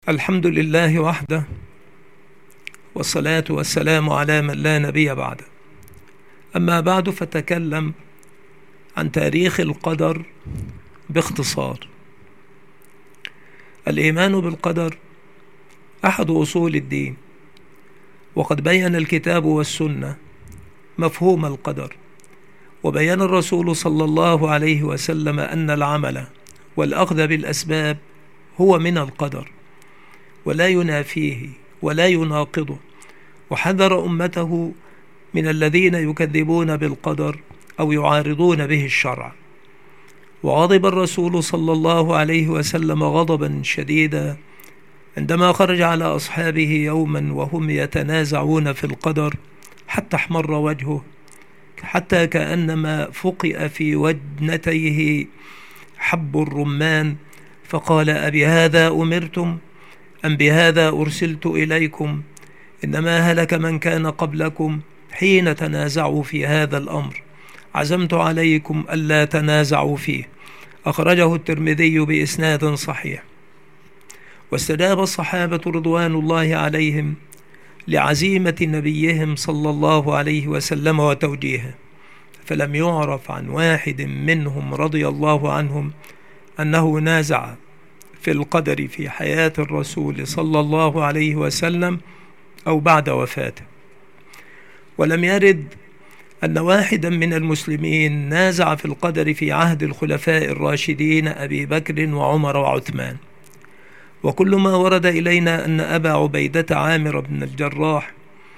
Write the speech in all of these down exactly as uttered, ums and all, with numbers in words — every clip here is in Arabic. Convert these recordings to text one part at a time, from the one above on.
الحمد لله وحده، والصلاة والسلام على من لا نبي بعده. أما بعد، فتكلم عن تاريخ القدر باختصار. الإيمان بالقدر أحد أصول الدين، وقد بين الكتاب والسنة مفهوم القدر، وبين الرسول صلى الله عليه وسلم أن العمل والأخذ بالأسباب هو من القدر ولا ينافيه ولا يناقضه، وحذر أمته من الذين يكذبون بالقدر أو يعارضون به الشرع. وغضب الرسول صلى الله عليه وسلم غضبا شديدا عندما خرج على أصحابه يوما وهم يتنازعون في القدر، حتى احمر وجهه، حتى كأنما فقئ في وجنتيه حب الرمان، فقال: أبهذا أمرتم أم بهذا أرسلت إليكم؟ إنما هلك من كان قبلكم حين تنازعوا في هذا الأمر، عزمت عليكم ألا تنازعوا فيه. أخرجه الترمذي بإسناد صحيح. واستجاب الصحابة رضوان الله عليهم لعزيمة نبيهم صلى الله عليه وسلم وتوجيهه، فلم يعرف عن واحد منهم رضي الله عنهم أنه نازع في القدر في حياة الرسول صلى الله عليه وسلم أو بعد وفاته. ولم يرد أن واحدا من المسلمين نازع في القدر في عهد الخلفاء الراشدين أبي بكر وعمر وعثمان. وكل ما ورد إلينا أن أبا عبيدة عامر بن الجراح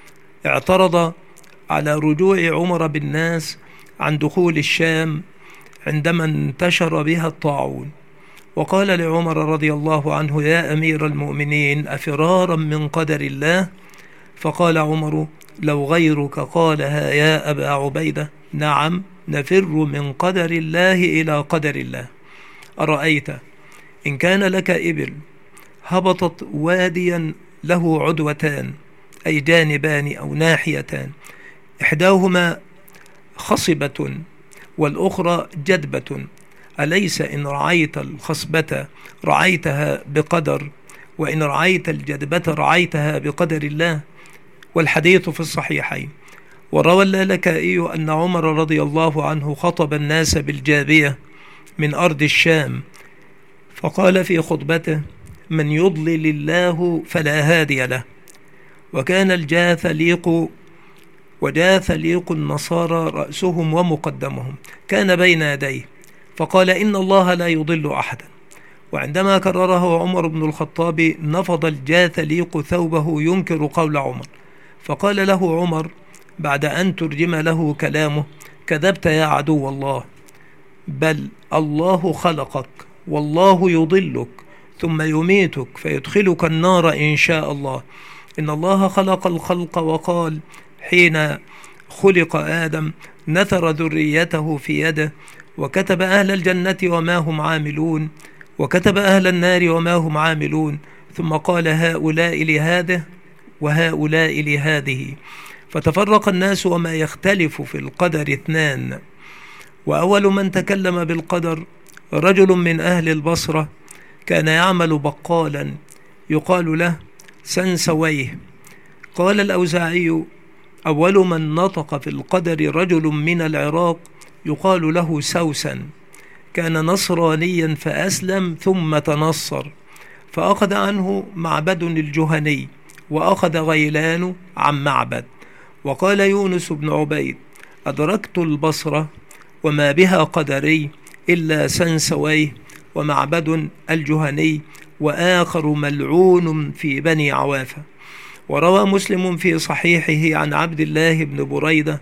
اعترض على رجوع عمر بالناس عن دخول الشام عندما انتشر بها الطاعون، وقال لعمر رضي الله عنه: يا أمير المؤمنين، أفرارا من قدر الله؟ فقال عمر: لو غيرك قالها يا أبا عبيدة، نعم، نفر من قدر الله إلى قدر الله. أرأيت إن كان لك إبل هبطت واديا له عدوتان، أي جانبان أو ناحيتان، إحداهما خصبة والأخرى جدبة، أليس إن رعيت الخصبة رعيتها بقدر، وإن رعيت الجدبة رعيتها بقدر الله؟ والحديث في الصحيحين. وروى اللالكائي أن عمر رضي الله عنه خطب الناس بالجابية من أرض الشام، فقال في خطبته: من يضلل الله فلا هادي له. وكان الجاث ليق وجاث ليق النصارى رأسهم ومقدمهم، كان بين يديه، فقال: إن الله لا يضل أحدا. وعندما كرره عمر بن الخطاب نفض الجاثليق ثوبه ينكر قول عمر، فقال له عمر بعد أن ترجم له كلامه: كذبت يا عدو الله، بل الله خلقك والله يضلك ثم يميتك فيدخلك النار إن شاء الله. إن الله خلق الخلق وقال حين خلق آدم: نثر ذريته في يده، وكتب أهل الجنة وما هم عاملون، وكتب أهل النار وما هم عاملون، ثم قال: هؤلاء لهذه وهؤلاء لهذه. فتفرق الناس وما يختلف في القدر اثنان. وأول من تكلم بالقدر رجل من أهل البصرة، كان يعمل بقالا يقال له سنسويه. قال الأوزاعي: أول من نطق في القدر رجل من العراق يقال له سوسن، كان نصرانيا فأسلم ثم تنصر، فأخذ عنه معبد الجهني، وأخذ غيلان عن معبد. وقال يونس بن عبيد: أدركت البصرة وما بها قدري إلا سنسويه ومعبد الجهني، وآخر ملعون في بني عوافة. وروى مسلم في صحيحه عن عبد الله بن بريدة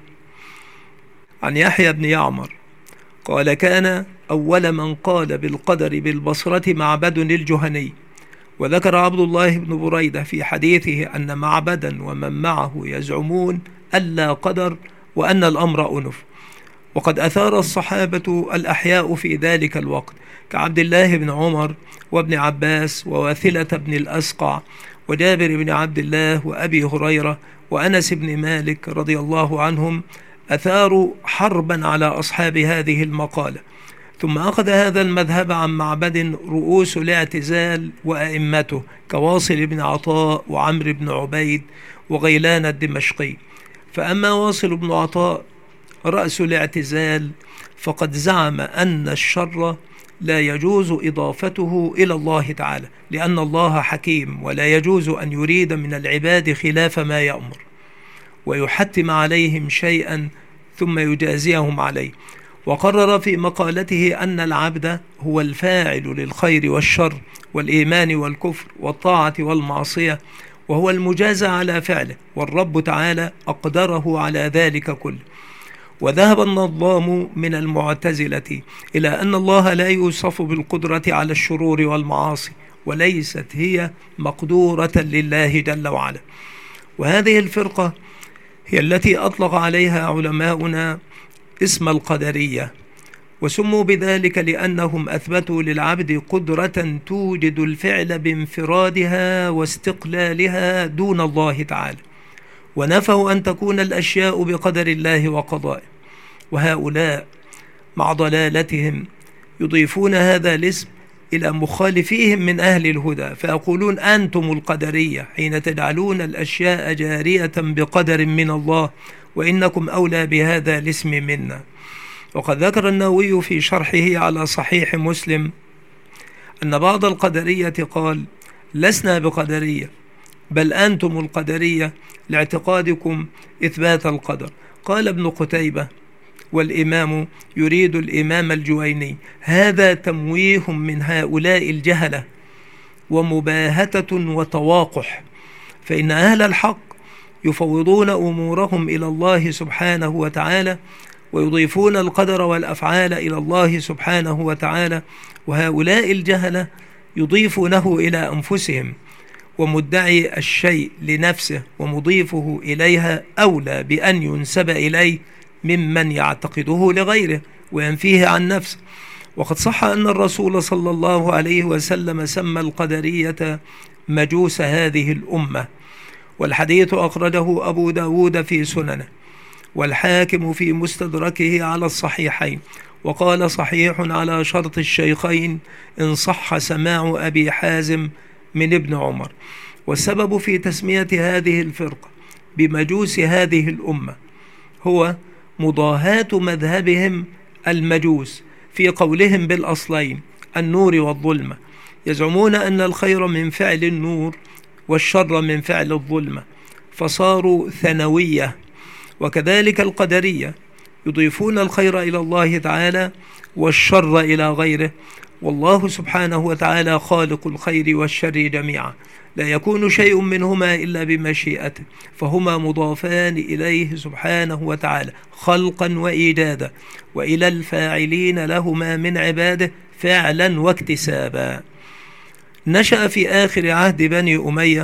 عن يحيى بن يعمر قال: كان أول من قال بالقدر بالبصرة معبد الجهني. وذكر عبد الله بن بريدة في حديثه أن معبدا ومن معه يزعمون ألا قدر وأن الأمر أنف. وقد أثار الصحابة الأحياء في ذلك الوقت كعبد الله بن عمر وابن عباس وواثلة بن الأسقع وجابر بن عبد الله وأبي هريرة وأنس بن مالك رضي الله عنهم، أثاروا حربا على أصحاب هذه المقالة، ثم أخذ هذا المذهب عن معبد رؤوس الاعتزال وأئمته كواصل بن عطاء وعمرو بن عبيد وغيلان الدمشقي. فأما واصل بن عطاء رأس الاعتزال فقد زعم أن الشر لا يجوز إضافته إلى الله تعالى، لأن الله حكيم ولا يجوز أن يريد من العباد خلاف ما يأمر ويحتم عليهم شيئا ثم يجازيهم عليه. وقرر في مقالته أن العبد هو الفاعل للخير والشر والإيمان والكفر والطاعة والمعصية، وهو المجازى على فعله، والرب تعالى أقدره على ذلك كله. وذهب النظام من المعتزلة إلى أن الله لا يوصف بالقدرة على الشرور والمعاصي، وليست هي مقدورة لله جل وعلا. وهذه الفرقة هي التي أطلق عليها علماؤنا اسم القدرية، وسموا بذلك لأنهم أثبتوا للعبد قدرة توجد الفعل بانفرادها واستقلالها دون الله تعالى، ونفوا أن تكون الأشياء بقدر الله وقضائه. وهؤلاء مع ضلالتهم يضيفون هذا الاسم إلى مخالفيهم من أهل الهدى، فيقولون أنتم القدرية حين تجعلون الأشياء جارية بقدر من الله، وإنكم أولى بهذا الاسم منا. وقد ذكر النووي في شرحه على صحيح مسلم أن بعض القدرية قال: لسنا بقدرية، بل أنتم القدرية لاعتقادكم إثبات القدر. قال ابن قتيبة والإمام يريد الإمام الجويني: هذا تمويه من هؤلاء الجهلة ومباهتة وتواقح، فإن أهل الحق يفوضون أمورهم إلى الله سبحانه وتعالى ويضيفون القدر والأفعال إلى الله سبحانه وتعالى، وهؤلاء الجهلة يضيفونه إلى أنفسهم، ومدعي الشيء لنفسه ومضيفه إليها أولى بأن ينسب إليه ممن يعتقده لغيره وينفيه عن نفسه. وقد صح أن الرسول صلى الله عليه وسلم سمى القدرية مجوس هذه الأمة، والحديث أخرجه أبو داود في سننه، والحاكم في مستدركه على الصحيحين، وقال: صحيح على شرط الشيخين إن صح سماع أبي حازم من ابن عمر. والسبب في تسمية هذه الفرقة بمجوس هذه الأمة هو مضاهاة مذهبهم المجوس في قولهم بالأصلين النور والظلمة. يزعمون أن الخير من فعل النور والشر من فعل الظلمة، فصاروا ثانوية. وكذلك القدرية يضيفون الخير إلى الله تعالى والشر إلى غيره، والله سبحانه وتعالى خالق الخير والشر جميعا، لا يكون شيء منهما إلا بمشيئته، فهما مضافان إليه سبحانه وتعالى خلقا وإيجادا، وإلى الفاعلين لهما من عباده فعلا واكتسابا. نشأ في آخر عهد بني أمية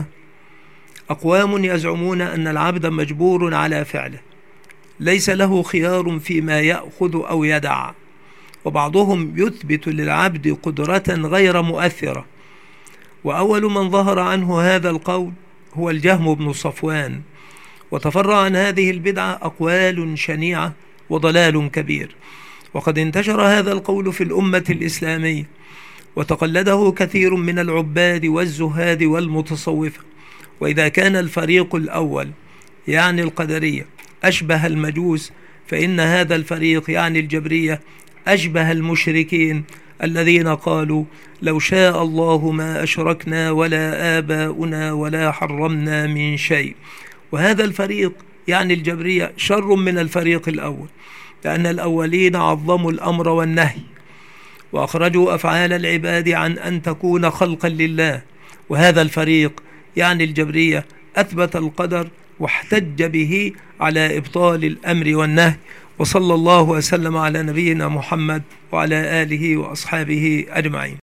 أقوام يزعمون أن العبد مجبور على فعله، ليس له خيار فيما يأخذ أو يدع، وبعضهم يثبت للعبد قدرة غير مؤثرة. وأول من ظهر عنه هذا القول هو الجهم بن صفوان، وتفرع عن هذه البدعة أقوال شنيعة وضلال كبير، وقد انتشر هذا القول في الأمة الإسلامية، وتقلده كثير من العباد والزهاد والمتصوفة. وإذا كان الفريق الأول يعني القدرية أشبه المجوس، فإن هذا الفريق يعني الجبرية أشبه المشركين الذين قالوا: لو شاء الله ما أشركنا ولا آباؤنا ولا حرمنا من شيء. وهذا الفريق يعني الجبرية شر من الفريق الأول، لأن الأولين عظموا الأمر والنهي وأخرجوا أفعال العباد عن أن تكون خلقا لله، وهذا الفريق يعني الجبرية أثبت القدر واحتج به على إبطال الأمر والنهي. وصلى الله وسلم على نبينا محمد وعلى آله وأصحابه أجمعين.